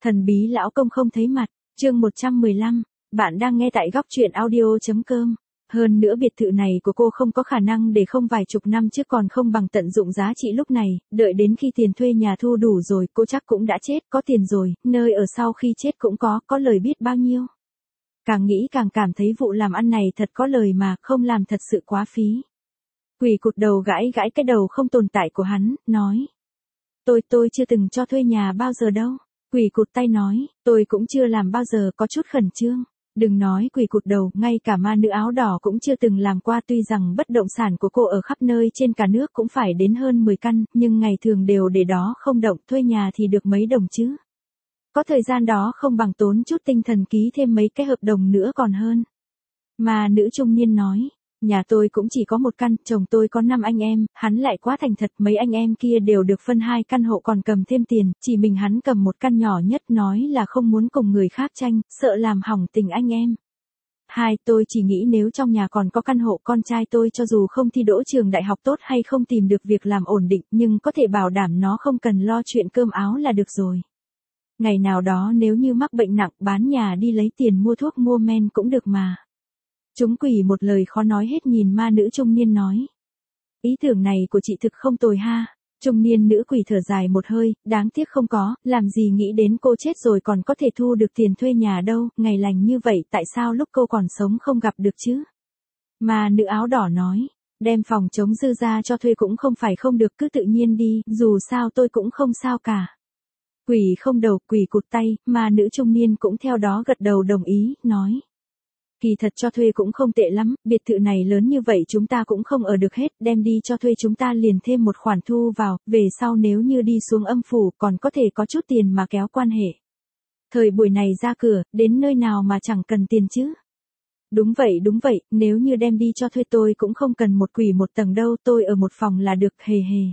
Thần bí lão công không thấy mặt, chương 115, bạn đang nghe tại góc truyện audio.com. Hơn nữa biệt thự này của cô không có khả năng để không vài chục năm trước còn không bằng tận dụng giá trị lúc này, đợi đến khi tiền thuê nhà thu đủ rồi cô chắc cũng đã chết, có tiền rồi, nơi ở sau khi chết cũng có lời biết bao nhiêu. Càng nghĩ càng cảm thấy vụ làm ăn này thật có lời mà, không làm thật sự quá phí. Quỷ cụt đầu gãi gãi cái đầu không tồn tại của hắn, nói. Tôi chưa từng cho thuê nhà bao giờ đâu. Quỷ cụt tay nói, tôi cũng chưa làm bao giờ, có chút khẩn trương. Đừng nói quỷ cụt đầu, ngay cả ma nữ áo đỏ cũng chưa từng làm qua, tuy rằng bất động sản của cô ở khắp nơi trên cả nước cũng phải đến hơn 10 căn, nhưng ngày thường đều để đó không động, thuê nhà thì được mấy đồng chứ. Có thời gian đó không bằng tốn chút tinh thần ký thêm mấy cái hợp đồng nữa còn hơn. Ma nữ trung niên nói. Nhà tôi cũng chỉ có một căn, chồng tôi có 5 anh em, hắn lại quá thành thật, mấy anh em kia đều được phân 2 căn hộ còn cầm thêm tiền, chỉ mình hắn cầm một căn nhỏ nhất, nói là không muốn cùng người khác tranh, sợ làm hỏng tình anh em. Tôi chỉ nghĩ nếu trong nhà còn có căn hộ, con trai tôi cho dù không thi đỗ trường đại học tốt hay không tìm được việc làm ổn định, nhưng có thể bảo đảm nó không cần lo chuyện cơm áo là được rồi. Ngày nào đó nếu như mắc bệnh nặng, bán nhà đi lấy tiền mua thuốc mua men cũng được mà. Chúng quỷ một lời khó nói hết nhìn ma nữ trung niên nói. Ý tưởng này của chị thực không tồi ha. Trung niên nữ quỷ thở dài một hơi, đáng tiếc không có, làm gì nghĩ đến cô chết rồi còn có thể thu được tiền thuê nhà đâu, ngày lành như vậy tại sao lúc cô còn sống không gặp được chứ? Ma nữ áo đỏ nói, đem phòng chống dư ra cho thuê cũng không phải không được, cứ tự nhiên đi, dù sao tôi cũng không sao cả. Quỷ không đầu, quỷ cụt tay, ma nữ trung niên cũng theo đó gật đầu đồng ý, nói. Kỳ thật cho thuê cũng không tệ lắm, biệt thự này lớn như vậy chúng ta cũng không ở được hết, đem đi cho thuê chúng ta liền thêm một khoản thu vào, về sau nếu như đi xuống âm phủ còn có thể có chút tiền mà kéo quan hệ. Thời buổi này ra cửa, đến nơi nào mà chẳng cần tiền chứ. Đúng vậy, nếu như đem đi cho thuê tôi cũng không cần một quỷ một tầng đâu, tôi ở một phòng là được, hề hề.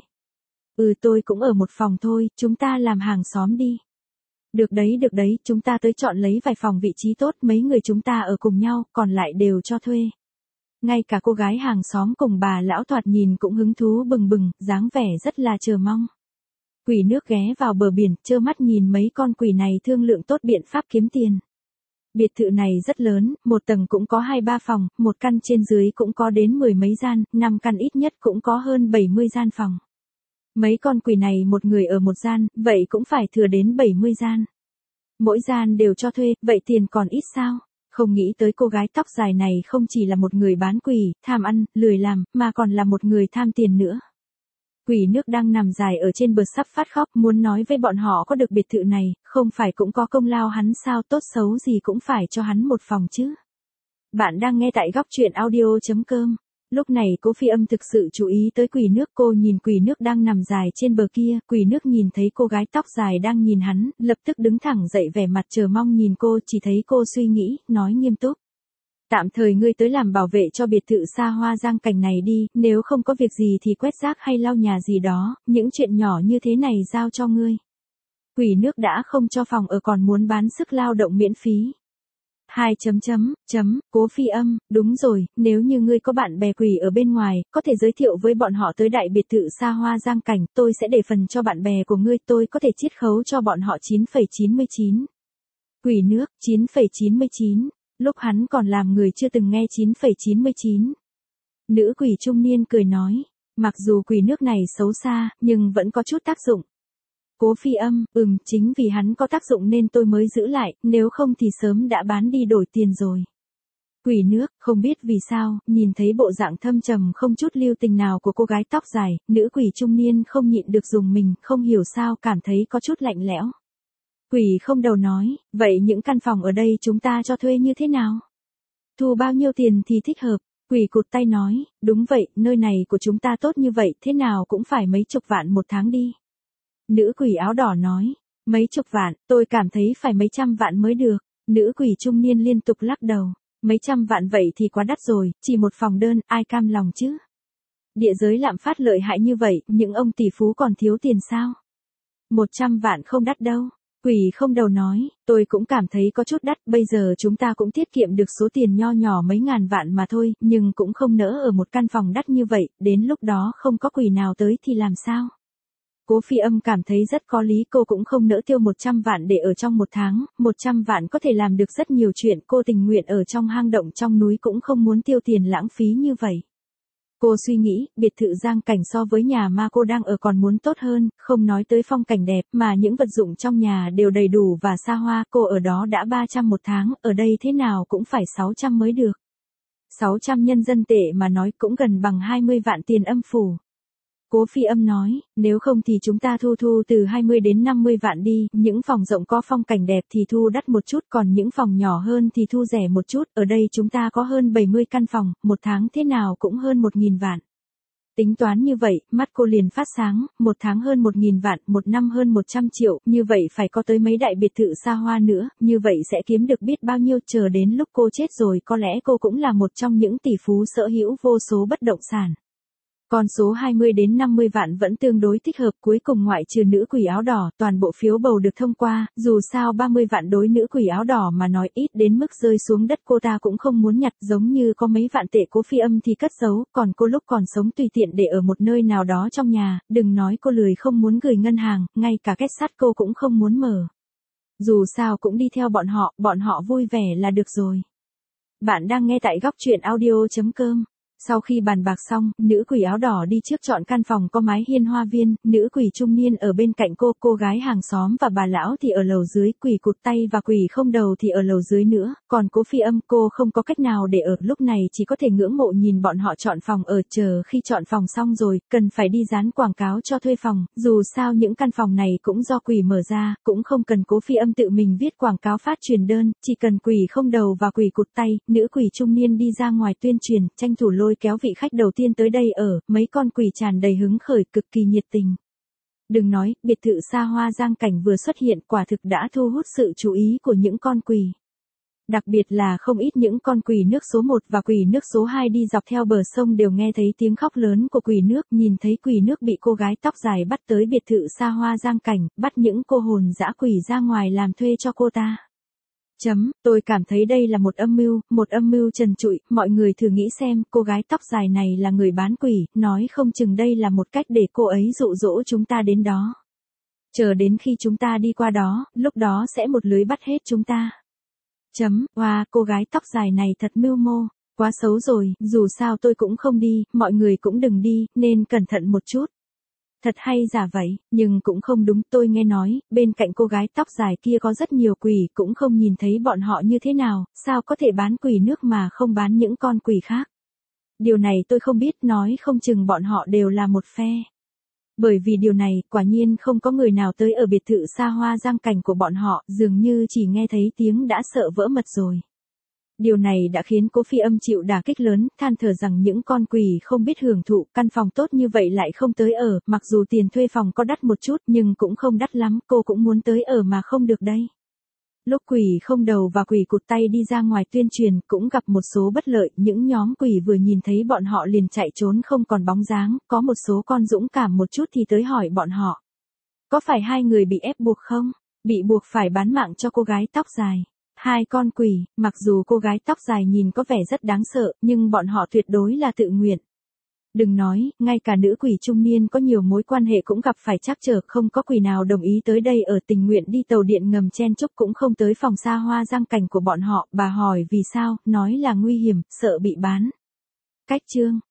Tôi cũng ở một phòng thôi, chúng ta làm hàng xóm đi. Được đấy, chúng ta tới chọn lấy vài phòng vị trí tốt, mấy người chúng ta ở cùng nhau, còn lại đều cho thuê. Ngay cả cô gái hàng xóm cùng bà lão thoạt nhìn cũng hứng thú bừng bừng, dáng vẻ rất là chờ mong. Quỷ nước ghé vào bờ biển, trơ mắt nhìn mấy con quỷ này thương lượng tốt biện pháp kiếm tiền. Biệt thự này rất lớn, một tầng cũng có 2-3 phòng, một căn trên dưới cũng có đến 10 mấy gian, 5 căn ít nhất cũng có hơn 70 gian phòng. Mấy con quỷ này một người ở một gian, vậy cũng phải thừa đến 70 gian. Mỗi gian đều cho thuê, vậy tiền còn ít sao? Không nghĩ tới cô gái tóc dài này không chỉ là một người bán quỷ, tham ăn, lười làm, mà còn là một người tham tiền nữa. Quỷ nước đang nằm dài ở trên bờ sắp phát khóc, muốn nói với bọn họ có được biệt thự này, không phải cũng có công lao hắn sao, tốt xấu gì cũng phải cho hắn một phòng chứ. Bạn đang nghe tại góc truyện audio.com. Lúc này Cố Phi Âm thực sự chú ý tới quỷ nước, cô nhìn quỷ nước đang nằm dài trên bờ kia, quỷ nước nhìn thấy cô gái tóc dài đang nhìn hắn, lập tức đứng thẳng dậy vẻ mặt chờ mong nhìn cô, chỉ thấy cô suy nghĩ, nói nghiêm túc. Tạm thời ngươi tới làm bảo vệ cho biệt thự xa hoa giang cảnh này đi, nếu không có việc gì thì quét rác hay lau nhà gì đó, những chuyện nhỏ như thế này giao cho ngươi. Quỷ nước đã không cho phòng ở còn muốn bán sức lao động miễn phí. Cố Phi Âm, đúng rồi, nếu như ngươi có bạn bè quỷ ở bên ngoài, có thể giới thiệu với bọn họ tới đại biệt thự xa hoa giang cảnh, tôi sẽ để phần cho bạn bè của ngươi, tôi có thể chiết khấu cho bọn họ 9,99. Quỷ nước, 9,99, lúc hắn còn làm người chưa từng nghe 9,99. Nữ quỷ trung niên cười nói, mặc dù quỷ nước này xấu xa, nhưng vẫn có chút tác dụng. Cố Phi Âm, chính vì hắn có tác dụng nên tôi mới giữ lại, nếu không thì sớm đã bán đi đổi tiền rồi. Quỷ nước, không biết vì sao, nhìn thấy bộ dạng thâm trầm không chút lưu tình nào của cô gái tóc dài, nữ quỷ trung niên không nhịn được dùng mình, không hiểu sao cảm thấy có chút lạnh lẽo. Quỷ không đầu nói, vậy những căn phòng ở đây chúng ta cho thuê như thế nào? Thu bao nhiêu tiền thì thích hợp? Quỷ cụt tay nói, đúng vậy, nơi này của chúng ta tốt như vậy, thế nào cũng phải mấy chục vạn một tháng đi. Nữ quỷ áo đỏ nói, mấy chục vạn, tôi cảm thấy phải mấy trăm vạn mới được. Nữ quỷ trung niên liên tục lắc đầu, mấy trăm vạn vậy thì quá đắt rồi, chỉ một phòng đơn, ai cam lòng chứ? Địa giới lạm phát lợi hại như vậy, những ông tỷ phú còn thiếu tiền sao? 100 vạn không đắt đâu. Quỷ không đầu nói, tôi cũng cảm thấy có chút đắt, bây giờ chúng ta cũng tiết kiệm được số tiền nho nhỏ mấy ngàn vạn mà thôi, nhưng cũng không nỡ ở một căn phòng đắt như vậy, đến lúc đó không có quỷ nào tới thì làm sao? Cố Phi Âm cảm thấy rất có lý, cô cũng không nỡ tiêu 100 vạn để ở trong một tháng, 100 vạn có thể làm được rất nhiều chuyện, cô tình nguyện ở trong hang động trong núi cũng không muốn tiêu tiền lãng phí như vậy. Cô suy nghĩ, biệt thự Giang Cảnh so với nhà ma cô đang ở còn muốn tốt hơn, không nói tới phong cảnh đẹp mà những vật dụng trong nhà đều đầy đủ và xa hoa, cô ở đó đã 300 một tháng, ở đây thế nào cũng phải 600 mới được. 600 nhân dân tệ mà nói cũng gần bằng 20 vạn tiền âm phủ. Cố Phi Âm nói, nếu không thì chúng ta thu từ 20 đến 50 vạn đi, những phòng rộng có phong cảnh đẹp thì thu đắt một chút, còn những phòng nhỏ hơn thì thu rẻ một chút, ở đây chúng ta có hơn 70 căn phòng, một tháng thế nào cũng hơn 1.000 vạn. Tính toán như vậy, mắt cô liền phát sáng, một tháng hơn 1.000 vạn, một năm hơn 100 triệu, như vậy phải có tới mấy đại biệt thự xa hoa nữa, như vậy sẽ kiếm được biết bao nhiêu, chờ đến lúc cô chết rồi có lẽ cô cũng là một trong những tỷ phú sở hữu vô số bất động sản. Con số 20 đến 50 vạn vẫn tương đối thích hợp, cuối cùng ngoại trừ nữ quỷ áo đỏ, toàn bộ phiếu bầu được thông qua, dù sao 30 vạn đối nữ quỷ áo đỏ mà nói ít đến mức rơi xuống đất cô ta cũng không muốn nhặt, giống như có mấy vạn tệ Cố Phi Âm thì cất giấu, còn cô lúc còn sống tùy tiện để ở một nơi nào đó trong nhà, đừng nói cô lười không muốn gửi ngân hàng, ngay cả két sắt cô cũng không muốn mở. Dù sao cũng đi theo bọn họ vui vẻ là được rồi. Bạn đang nghe tại góc truyện audio.com. Sau khi bàn bạc xong, nữ quỷ áo đỏ đi trước chọn căn phòng có mái hiên hoa viên, nữ quỷ trung niên ở bên cạnh cô gái hàng xóm và bà lão thì ở lầu dưới, quỷ cụt tay và quỷ không đầu thì ở lầu dưới nữa, còn Cố Phi Âm cô không có cách nào để ở, lúc này chỉ có thể ngưỡng mộ nhìn bọn họ chọn phòng ở, chờ khi chọn phòng xong rồi, cần phải đi dán quảng cáo cho thuê phòng, dù sao những căn phòng này cũng do quỷ mở ra, cũng không cần Cố Phi Âm tự mình viết quảng cáo phát truyền đơn, chỉ cần quỷ không đầu và quỷ cụt tay, nữ quỷ trung niên đi ra ngoài tuyên truyền, tranh thủ lôi kéo vị khách đầu tiên tới đây ở, mấy con quỷ tràn đầy hứng khởi, cực kỳ nhiệt tình. Đừng nói, biệt thự xa hoa Giang Cảnh vừa xuất hiện quả thực đã thu hút sự chú ý của những con quỷ. Đặc biệt là không ít những con quỷ nước số 1 và quỷ nước số 2 đi dọc theo bờ sông đều nghe thấy tiếng khóc lớn của quỷ nước, nhìn thấy quỷ nước bị cô gái tóc dài bắt tới biệt thự xa hoa Giang Cảnh, bắt những cô hồn dã quỷ ra ngoài làm thuê cho cô ta. Tôi cảm thấy đây là một âm mưu trần trụi, mọi người thử nghĩ xem, cô gái tóc dài này là người bán quỷ, nói không chừng đây là một cách để cô ấy dụ dỗ chúng ta đến đó. Chờ đến khi chúng ta đi qua đó, lúc đó sẽ một lưới bắt hết chúng ta. Wow, cô gái tóc dài này thật mưu mô, quá xấu rồi, dù sao tôi cũng không đi, mọi người cũng đừng đi, nên cẩn thận một chút. Thật hay giả vậy, nhưng cũng không đúng, tôi nghe nói, bên cạnh cô gái tóc dài kia có rất nhiều quỷ, cũng không nhìn thấy bọn họ như thế nào, sao có thể bán quỷ nước mà không bán những con quỷ khác. Điều này tôi không biết, nói không chừng bọn họ đều là một phe. Bởi vì điều này, quả nhiên không có người nào tới ở biệt thự xa hoa Giang Cảnh của bọn họ, dường như chỉ nghe thấy tiếng đã sợ vỡ mật rồi. Điều này đã khiến Cố Phi Âm chịu đả kích lớn, than thở rằng những con quỷ không biết hưởng thụ, căn phòng tốt như vậy lại không tới ở, mặc dù tiền thuê phòng có đắt một chút nhưng cũng không đắt lắm, cô cũng muốn tới ở mà không được đây. Lúc quỷ không đầu và quỷ cụt tay đi ra ngoài tuyên truyền cũng gặp một số bất lợi, những nhóm quỷ vừa nhìn thấy bọn họ liền chạy trốn không còn bóng dáng, có một số con dũng cảm một chút thì tới hỏi bọn họ. Có phải hai người bị ép buộc không? Bị buộc phải bán mạng cho cô gái tóc dài. Hai con quỷ, mặc dù cô gái tóc dài nhìn có vẻ rất đáng sợ, nhưng bọn họ tuyệt đối là tự nguyện. Đừng nói, ngay cả nữ quỷ trung niên có nhiều mối quan hệ cũng gặp phải trắc trở, không có quỷ nào đồng ý tới đây ở, tình nguyện đi tàu điện ngầm chen chúc cũng không tới phòng xa hoa Giang Cảnh của bọn họ, bà hỏi vì sao, nói là nguy hiểm, sợ bị bán. Cách chương